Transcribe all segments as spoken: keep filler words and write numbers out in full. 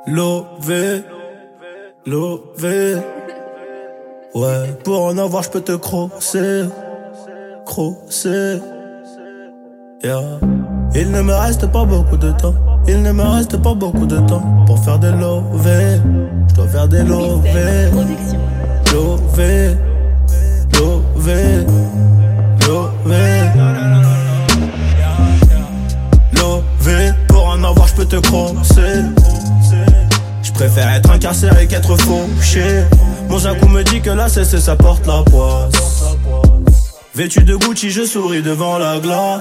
Lové, lové. Ouais, pour en avoir, j'peux te crosser, crosser. Yeah. Il ne me reste pas beaucoup de temps. Il ne me reste pas beaucoup de temps pour faire des lovés. J'dois faire des lovés. Lové, lové, lové. Lové, pour en avoir, j'peux te crosser. J'préfère être incarcéré qu'être fauché. Mon Jacou me dit que la C C ça porte la poisse. Vêtu de Gucci, je souris devant la glace.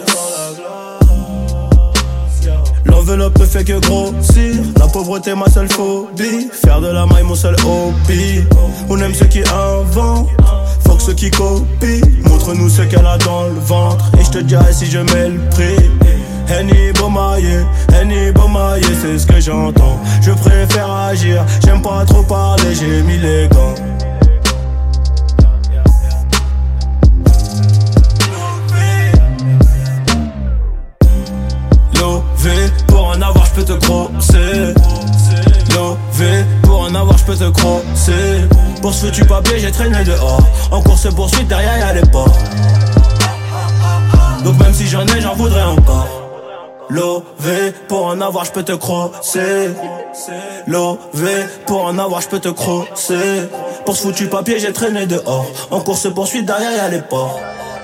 L'enveloppe ne fait que grossir. La pauvreté ma seule phobie. Faire de la maille mon seul hobby. On aime ceux qui inventent, fuck ceux qui copient. Montre-nous ce qu'elle a dans le ventre et je te dirai si je mets le prix. Henny Bomaye, Henny Bomaye, c'est ce que j'entends. Je préfère agir, j'aime pas trop parler, j'ai mis les gants. Lové, pour en avoir j'peux te crosser. Lové, pour en avoir j'peux te crosser. Pour ce foutu papier j'ai traîné dehors. En course poursuite derrière y'a les ports. Donc même si j'en ai j'en voudrais encore. Lové, pour en avoir j'peux te crosser. Lové, pour en avoir j'peux te crosser. Pour ce foutu papier j'ai traîné dehors. En course poursuite derrière y'a les ports.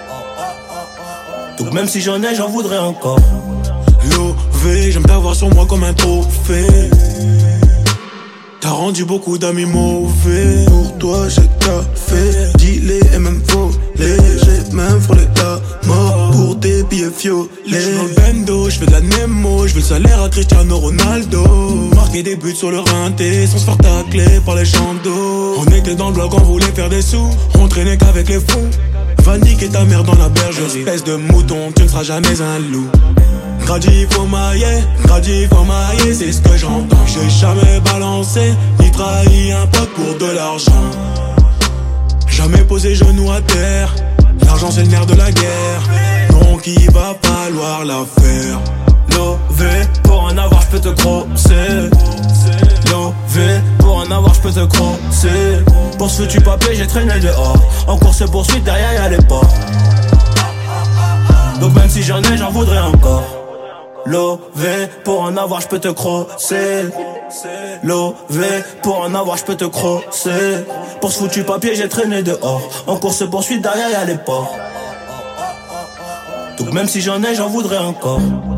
Donc même si j'en ai j'en voudrais encore. Lové, j'aime t'avoir sur moi comme un trophée. T'as rendu beaucoup d'amis mauvais. Pour toi j'ai café, dealé et même volé. J'ai même frôlé la mort pour des billets violets. J'suis dans le bendo, j'fais de la Nemo. J'veux le salaire à Cristiano Ronaldo. Marquer des buts sur le rinté sans se faire tacler par les gens d'eau. On était dans le bloc, on voulait faire des sous. On traînait qu'avec les fous. Va niquer ta mère dans la bergerie. Espèce de mouton, tu ne seras jamais un loup. Gradi faut mailler, gradi faut mailler, c'est ce que j'entends. J'ai jamais balancé, ni trahi un pote pour de l'argent. Jamais posé genou à terre, l'argent c'est le nerf de la guerre. Donc il va falloir la faire. Lové, pour en avoir j'peux te crosser. Lové, pour en avoir j'peux te crosser. Pour ce foutu papier j'ai traîné dehors. En course poursuite derrière y'a les ports. Donc même si j'en ai j'en voudrais encore. Lové, pour en avoir j'peux te crosser. Lové, pour en avoir j'peux te crosser. Pour ce foutu papier j'ai traîné dehors. En course poursuite derrière y'a les ports. Donc même si j'en ai j'en voudrais encore.